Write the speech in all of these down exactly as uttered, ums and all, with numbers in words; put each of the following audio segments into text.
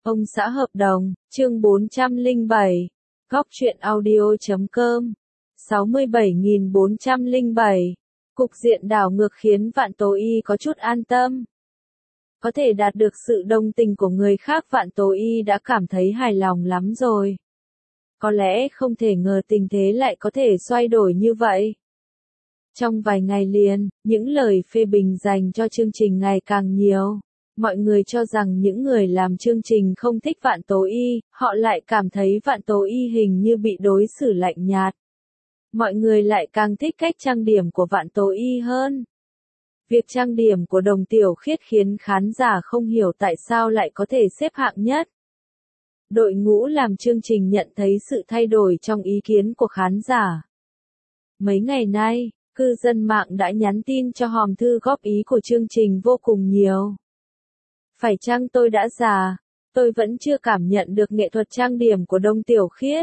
Ông xã hợp đồng, chương bốn trăm lẻ bảy, góc truyện audio chấm com, sáu mươi bảy nghìn bốn trăm lẻ bảy. Cục diện đảo ngược khiến Vạn Tố Y có chút an tâm. Có thể đạt được sự đồng tình của người khác, Vạn Tố Y đã cảm thấy hài lòng lắm rồi. Có lẽ không thể ngờ tình thế lại có thể xoay đổi như vậy. Trong vài ngày liền, những lời phê bình dành cho chương trình ngày càng nhiều. Mọi người cho rằng những người làm chương trình không thích Vạn Tố Y, họ lại cảm thấy Vạn Tố Y hình như bị đối xử lạnh nhạt. Mọi người lại càng thích cách trang điểm của Vạn Tố Y hơn. Việc trang điểm của Đồng Tiểu Khiết khiến khán giả không hiểu tại sao lại có thể xếp hạng nhất. Đội ngũ làm chương trình nhận thấy sự thay đổi trong ý kiến của khán giả. Mấy ngày nay, cư dân mạng đã nhắn tin cho hòm thư góp ý của chương trình vô cùng nhiều. Phải chăng tôi đã già, tôi vẫn chưa cảm nhận được nghệ thuật trang điểm của Đồng Tiểu Khiết.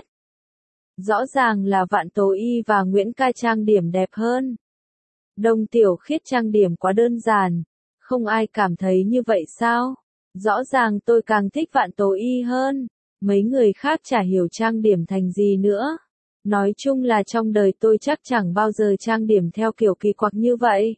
Rõ ràng là Vạn Tố Y và Nguyễn Ca trang điểm đẹp hơn. Đồng Tiểu Khiết trang điểm quá đơn giản, không ai cảm thấy như vậy sao? Rõ ràng tôi càng thích Vạn Tố Y hơn, mấy người khác chả hiểu trang điểm thành gì nữa. Nói chung là trong đời tôi chắc chẳng bao giờ trang điểm theo kiểu kỳ quặc như vậy.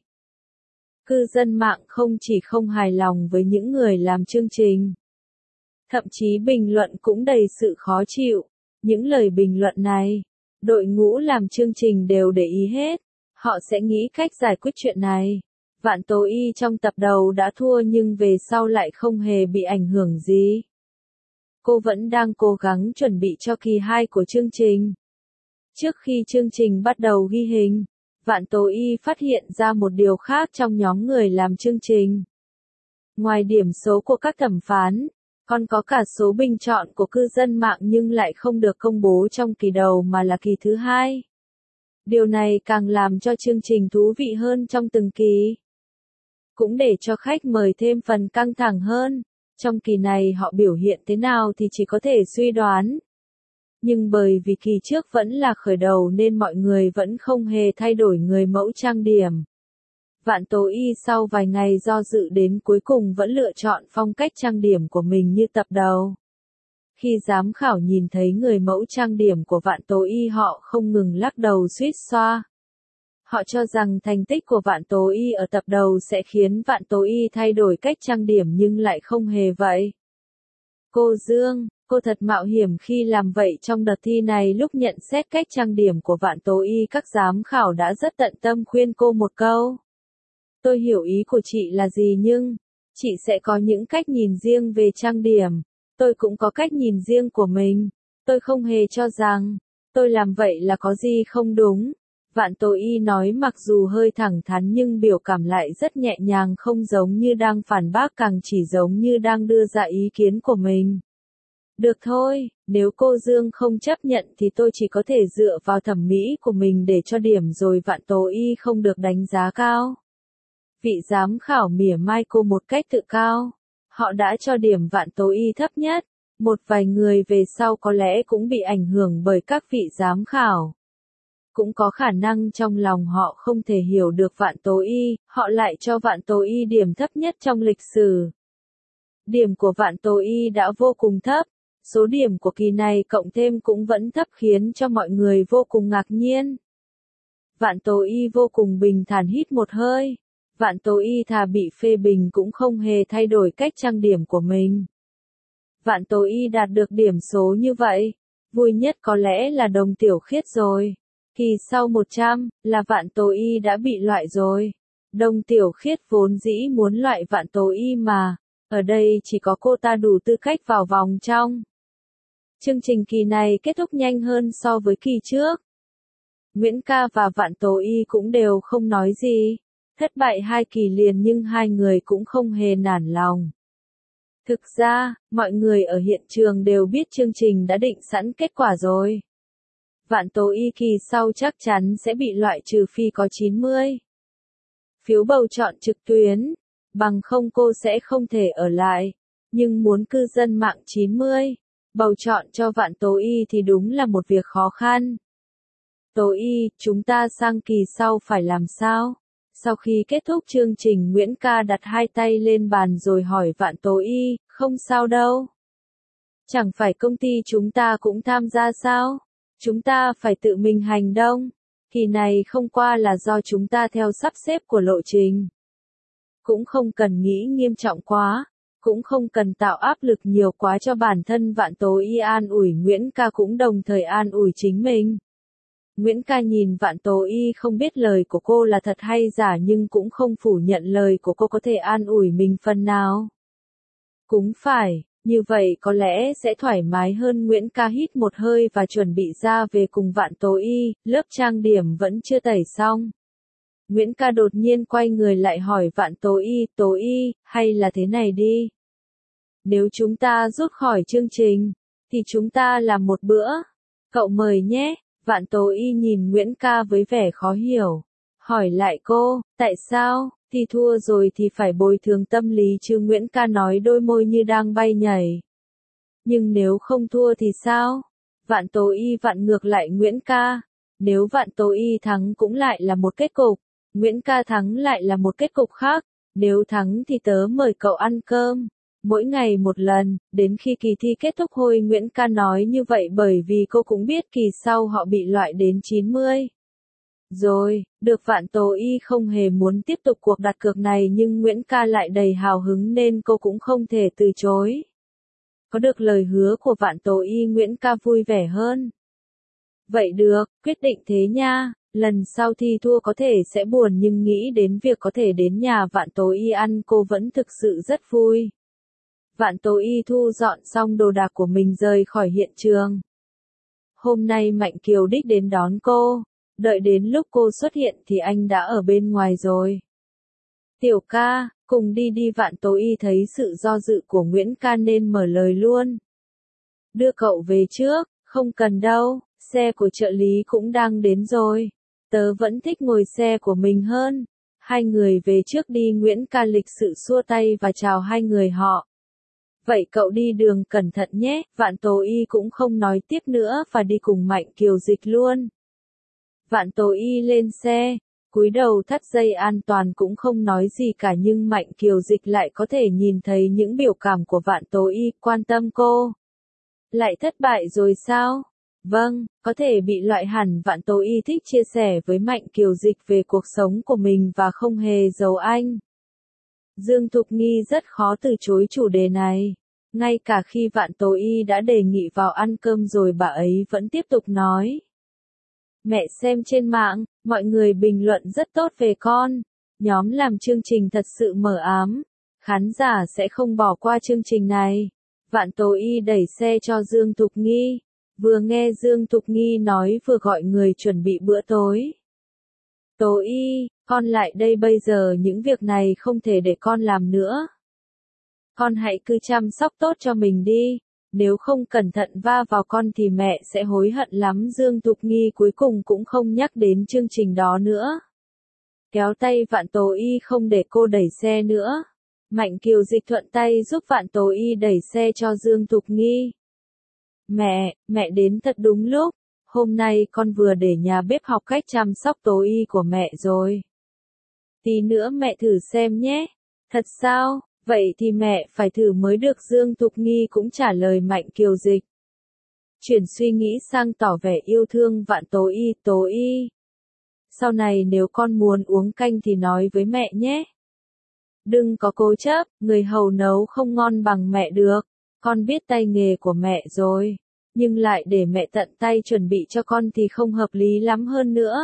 Cư dân mạng không chỉ không hài lòng với những người làm chương trình, thậm chí bình luận cũng đầy sự khó chịu. Những lời bình luận này, đội ngũ làm chương trình đều để ý hết. Họ sẽ nghĩ cách giải quyết chuyện này. Vạn Tố Y trong tập đầu đã thua nhưng về sau lại không hề bị ảnh hưởng gì. Cô vẫn đang cố gắng chuẩn bị cho kỳ hai của chương trình. Trước khi chương trình bắt đầu ghi hình, Vạn Tố Y phát hiện ra một điều khác trong nhóm người làm chương trình. Ngoài điểm số của các thẩm phán, còn có cả số bình chọn của cư dân mạng nhưng lại không được công bố trong kỳ đầu mà là kỳ thứ hai. Điều này càng làm cho chương trình thú vị hơn trong từng kỳ. Cũng để cho khách mời thêm phần căng thẳng hơn. Trong kỳ này họ biểu hiện thế nào thì chỉ có thể suy đoán. Nhưng bởi vì kỳ trước vẫn là khởi đầu nên mọi người vẫn không hề thay đổi người mẫu trang điểm. Vạn Tố Y sau vài ngày do dự đến cuối cùng vẫn lựa chọn phong cách trang điểm của mình như tập đầu. Khi giám khảo nhìn thấy người mẫu trang điểm của Vạn Tố Y họ không ngừng lắc đầu suýt xoa. Họ cho rằng thành tích của Vạn Tố Y ở tập đầu sẽ khiến Vạn Tố Y thay đổi cách trang điểm nhưng lại không hề vậy. Cô Dương, cô thật mạo hiểm khi làm vậy trong đợt thi này. Lúc nhận xét cách trang điểm của Vạn Tố Y, các giám khảo đã rất tận tâm khuyên cô một câu. Tôi hiểu ý của chị là gì nhưng, chị sẽ có những cách nhìn riêng về trang điểm. Tôi cũng có cách nhìn riêng của mình. Tôi không hề cho rằng, tôi làm vậy là có gì không đúng. Vạn Tố Y nói mặc dù hơi thẳng thắn nhưng biểu cảm lại rất nhẹ nhàng, không giống như đang phản bác, càng chỉ giống như đang đưa ra ý kiến của mình. Được thôi, nếu cô Dương không chấp nhận thì tôi chỉ có thể dựa vào thẩm mỹ của mình để cho điểm rồi. Vạn Tố Y không được đánh giá cao. Vị giám khảo mỉa mai cô một cách tự cao. Họ đã cho điểm Vạn Tố Y thấp nhất. Một vài người về sau có lẽ cũng bị ảnh hưởng bởi các vị giám khảo. Cũng có khả năng trong lòng họ không thể hiểu được Vạn Tố Y, họ lại cho Vạn Tố Y điểm thấp nhất trong lịch sử. Điểm của Vạn Tố Y đã vô cùng thấp. Số điểm của kỳ này cộng thêm cũng vẫn thấp khiến cho mọi người vô cùng ngạc nhiên. Vạn Tố Y vô cùng bình thản hít một hơi. Vạn Tố Y thà bị phê bình cũng không hề thay đổi cách trang điểm của mình. Vạn Tố Y đạt được điểm số như vậy, vui nhất có lẽ là Đồng Tiểu Khiết rồi. Kỳ sau một trăm, là Vạn Tố Y đã bị loại rồi. Đồng Tiểu Khiết vốn dĩ muốn loại Vạn Tố Y mà, ở đây chỉ có cô ta đủ tư cách vào vòng trong. Chương trình kỳ này kết thúc nhanh hơn so với kỳ trước. Nguyễn Ca và Vạn Tố Y cũng đều không nói gì. Thất bại hai kỳ liền nhưng hai người cũng không hề nản lòng. Thực ra, mọi người ở hiện trường đều biết chương trình đã định sẵn kết quả rồi. Vạn Tố Y kỳ sau chắc chắn sẽ bị loại trừ phi có chín mươi phiếu bầu chọn trực tuyến, bằng không cô sẽ không thể ở lại. Nhưng muốn cư dân mạng chín mươi bầu chọn cho Vạn Tố Y thì đúng là một việc khó khăn. Tố Y, chúng ta sang kỳ sau phải làm sao? Sau khi kết thúc chương trình, Nguyễn Ca đặt hai tay lên bàn rồi hỏi Vạn Tố Y, không sao đâu. Chẳng phải công ty chúng ta cũng tham gia sao? Chúng ta phải tự mình hành động. Kỳ này không qua là do chúng ta theo sắp xếp của lộ trình. Cũng không cần nghĩ nghiêm trọng quá, cũng không cần tạo áp lực nhiều quá cho bản thân. Vạn Tố Y an ủi Nguyễn Ca cũng đồng thời an ủi chính mình. Nguyễn Ca nhìn Vạn Tố Y không biết lời của cô là thật hay giả nhưng cũng không phủ nhận lời của cô có thể an ủi mình phần nào. Cũng phải, như vậy có lẽ sẽ thoải mái hơn. Nguyễn Ca hít một hơi và chuẩn bị ra về cùng Vạn Tố Y, lớp trang điểm vẫn chưa tẩy xong. Nguyễn Ca đột nhiên quay người lại hỏi Vạn Tố Y, Tố Y, hay là thế này đi. Nếu chúng ta rút khỏi chương trình, thì chúng ta làm một bữa. Cậu mời nhé. Vạn Tố Y nhìn Nguyễn Ca với vẻ khó hiểu. Hỏi lại cô, tại sao, thì thua rồi thì phải bồi thường tâm lý chứ. Nguyễn Ca nói đôi môi như đang bay nhảy. Nhưng nếu không thua thì sao? Vạn Tố Y vặn ngược lại Nguyễn Ca. Nếu Vạn Tố Y thắng cũng lại là một kết cục. Nguyễn Ca thắng lại là một kết cục khác. Nếu thắng thì tớ mời cậu ăn cơm. Mỗi ngày một lần, đến khi kỳ thi kết thúc. Hồi Nguyễn Ca nói như vậy bởi vì cô cũng biết kỳ sau họ bị loại đến chín mươi. Rồi, được. Vạn Tố Y không hề muốn tiếp tục cuộc đặt cược này nhưng Nguyễn Ca lại đầy hào hứng nên cô cũng không thể từ chối. Có được lời hứa của Vạn Tố Y Nguyễn Ca vui vẻ hơn. Vậy được, quyết định thế nha. Lần sau thi thua có thể sẽ buồn nhưng nghĩ đến việc có thể đến nhà Vạn Tố Y ăn cô vẫn thực sự rất vui. Vạn Tố Y thu dọn xong đồ đạc của mình rời khỏi hiện trường. Hôm nay Mạnh Kiều đích đến đón cô. Đợi đến lúc cô xuất hiện thì anh đã ở bên ngoài rồi. Tiểu ca, cùng đi đi. Vạn Tố Y thấy sự do dự của Nguyễn Ca nên mở lời luôn. Đưa cậu về trước, không cần đâu, xe của trợ lý cũng đang đến rồi. Tớ vẫn thích ngồi xe của mình hơn. Hai người về trước đi. Nguyễn Ca lịch sự xua tay và chào hai người họ. Vậy cậu đi đường cẩn thận nhé. Vạn Tố Y cũng không nói tiếp nữa và đi cùng Mạnh Kiều Dịch luôn. Vạn Tố Y lên xe, cúi đầu thắt dây an toàn cũng không nói gì cả nhưng Mạnh Kiều Dịch lại có thể nhìn thấy những biểu cảm của Vạn Tố Y, quan tâm cô. Lại thất bại rồi sao? Vâng, có thể bị loại hẳn. Vạn Tố Y thích chia sẻ với Mạnh Kiều Dịch về cuộc sống của mình và không hề giấu anh. Dương Thục Nghi rất khó từ chối chủ đề này. Ngay cả khi Vạn Tố Y đã đề nghị vào ăn cơm rồi bà ấy vẫn tiếp tục nói. Mẹ xem trên mạng, mọi người bình luận rất tốt về con. Nhóm làm chương trình thật sự mờ ám. Khán giả sẽ không bỏ qua chương trình này. Vạn Tố Y đẩy xe cho Dương Thục Nghi. Vừa nghe Dương Thục Nghi nói vừa gọi người chuẩn bị bữa tối. Tố Y, con lại đây bây giờ những việc này không thể để con làm nữa. Con hãy cứ chăm sóc tốt cho mình đi. Nếu không cẩn thận va vào con thì mẹ sẽ hối hận lắm. Dương Thục Nghi cuối cùng cũng không nhắc đến chương trình đó nữa. Kéo tay Vạn Tố Y không để cô đẩy xe nữa. Mạnh Kiều Dịch thuận tay giúp Vạn Tố Y đẩy xe cho Dương Thục Nghi. Mẹ, mẹ đến thật đúng lúc. Hôm nay con vừa để nhà bếp học cách chăm sóc Tố Y của mẹ rồi. Tí nữa mẹ thử xem nhé. Thật sao? Vậy thì mẹ phải thử mới được. Dương Thục Nghi cũng trả lời Mạnh Kiều Dịch. Chuyển suy nghĩ sang tỏ vẻ yêu thương Vạn Tố Y. Tố Y, sau này nếu con muốn uống canh thì nói với mẹ nhé. Đừng có cố chấp, người hầu nấu không ngon bằng mẹ được. Con biết tay nghề của mẹ rồi. Nhưng lại để mẹ tận tay chuẩn bị cho con thì không hợp lý lắm hơn nữa.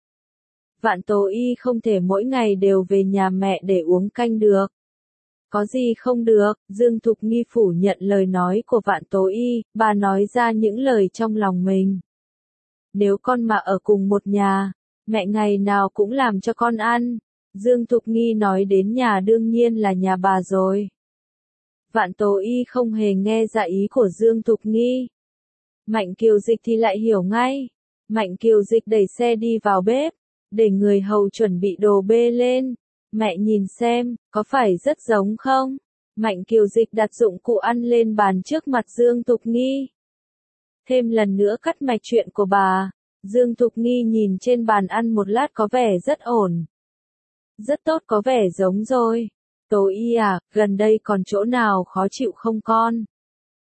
Vạn Tố Y không thể mỗi ngày đều về nhà mẹ để uống canh được. Có gì không được, Dương Thục Nghi phủ nhận lời nói của Vạn Tố Y, bà nói ra những lời trong lòng mình. Nếu con mà ở cùng một nhà, mẹ ngày nào cũng làm cho con ăn. Dương Thục Nghi nói đến nhà đương nhiên là nhà bà rồi. Vạn Tố Y không hề nghe ra ý của Dương Thục Nghi. Mạnh Kiều Dịch thì lại hiểu ngay. Mạnh Kiều Dịch đẩy xe đi vào bếp, để người hầu chuẩn bị đồ bê lên. Mẹ nhìn xem, có phải rất giống không? Mạnh Kiều Dịch đặt dụng cụ ăn lên bàn trước mặt Dương Thục Nghi. Thêm lần nữa cắt mạch chuyện của bà. Dương Thục Nghi nhìn trên bàn ăn một lát có vẻ rất ổn. Rất tốt, có vẻ giống rồi. Tố Y à, gần đây còn chỗ nào khó chịu không con?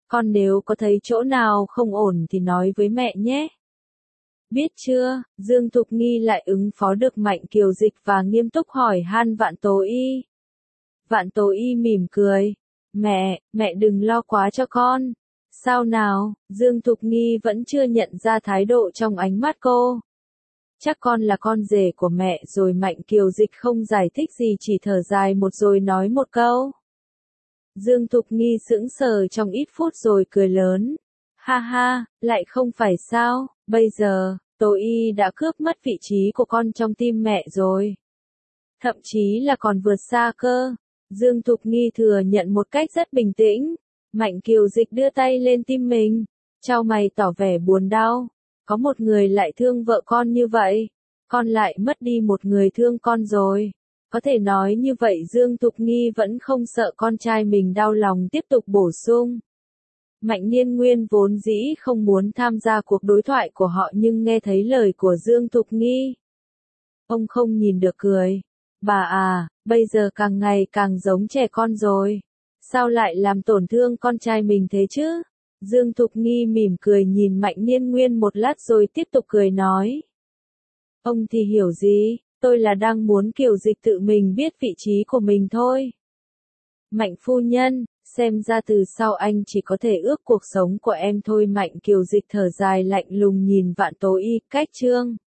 Con nếu có thấy chỗ nào không ổn thì nói với mẹ nhé. Biết chưa, Dương Thục Nghi lại ứng phó được Mạnh Kiều Dịch và nghiêm túc hỏi han Vạn Tố Y. Vạn Tố Y mỉm cười. Mẹ, mẹ đừng lo quá cho con. Sao nào, Dương Thục Nghi vẫn chưa nhận ra thái độ trong ánh mắt cô. Chắc con là con rể của mẹ rồi. Mạnh Kiều Dịch không giải thích gì, chỉ thở dài một rồi nói một câu. Dương Thục Nghi sững sờ trong ít phút rồi cười lớn. Ha ha, lại không phải sao, bây giờ, Tố Y đã cướp mất vị trí của con trong tim mẹ rồi. Thậm chí là còn vượt xa cơ. Dương Thục Nghi thừa nhận một cách rất bình tĩnh. Mạnh Kiều Dịch đưa tay lên tim mình, chau mày tỏ vẻ buồn đau. Có một người lại thương vợ con như vậy, con lại mất đi một người thương con rồi. Có thể nói như vậy Dương Thục Nghi vẫn không sợ con trai mình đau lòng, tiếp tục bổ sung. Mạnh Niên Nguyên vốn dĩ không muốn tham gia cuộc đối thoại của họ nhưng nghe thấy lời của Dương Thục Nghi. Ông không nhìn được cười. Bà à, bây giờ càng ngày càng giống trẻ con rồi. Sao lại làm tổn thương con trai mình thế chứ? Dương Thục Nghi mỉm cười nhìn Mạnh Niên Nguyên một lát rồi tiếp tục cười nói. Ông thì hiểu gì, tôi là đang muốn Kiều Dịch tự mình biết vị trí của mình thôi. Mạnh phu nhân, xem ra từ sau anh chỉ có thể ước cuộc sống của em thôi. Mạnh Kiều Dịch thở dài lạnh lùng nhìn Vạn Tố Y. Cách chương